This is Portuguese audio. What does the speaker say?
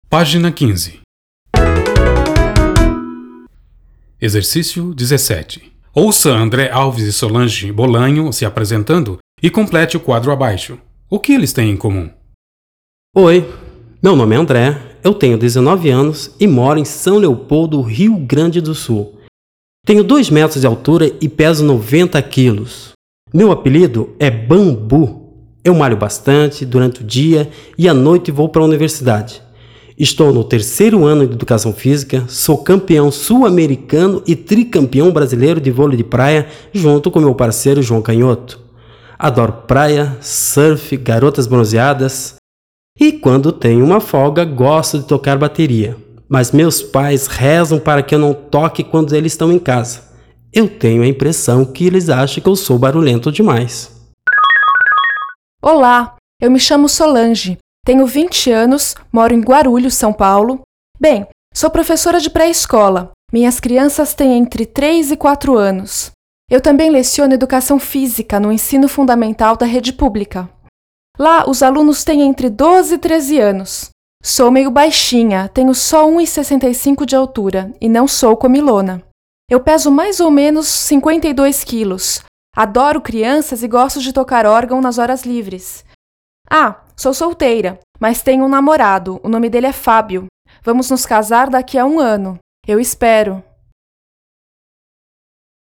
Página 15. Exercício 17. Ouça André Alves e Solange Bolanho se apresentando e complete o quadro abaixo. O que eles têm em comum? Oi, meu nome é André, eu tenho 19 anos e moro em São Leopoldo, Rio Grande do Sul. Tenho 2 metros de altura e peso 90 quilos. Meu apelido é Bambu. Eu malho bastante durante o dia e à noite vou para a universidade. Estou no 3º ano de Educação Física, sou campeão sul-americano e tricampeão brasileiro de vôlei de praia junto com meu parceiro João Canhoto. Adoro praia, surf, garotas bronzeadas e quando tenho uma folga gosto de tocar bateria. Mas meus pais rezam para que eu não toque quando eles estão em casa. Eu tenho a impressão que eles acham que eu sou barulhento demais. Olá, eu me chamo Solange, tenho 20 anos, moro em Guarulhos, São Paulo. Bem, sou professora de pré-escola. Minhas crianças têm entre 3 e 4 anos. Eu também leciono Educação Física no ensino fundamental da rede pública. Lá, os alunos têm entre 12 e 13 anos. Sou meio baixinha, tenho só 1,65 de altura e não sou comilona. Eu peso mais ou menos 52 quilos. Adoro crianças e gosto de tocar órgão nas horas livres. Sou solteira, mas tenho um namorado, o nome dele é Fábio. Vamos nos casar daqui a 1 ano. Eu espero.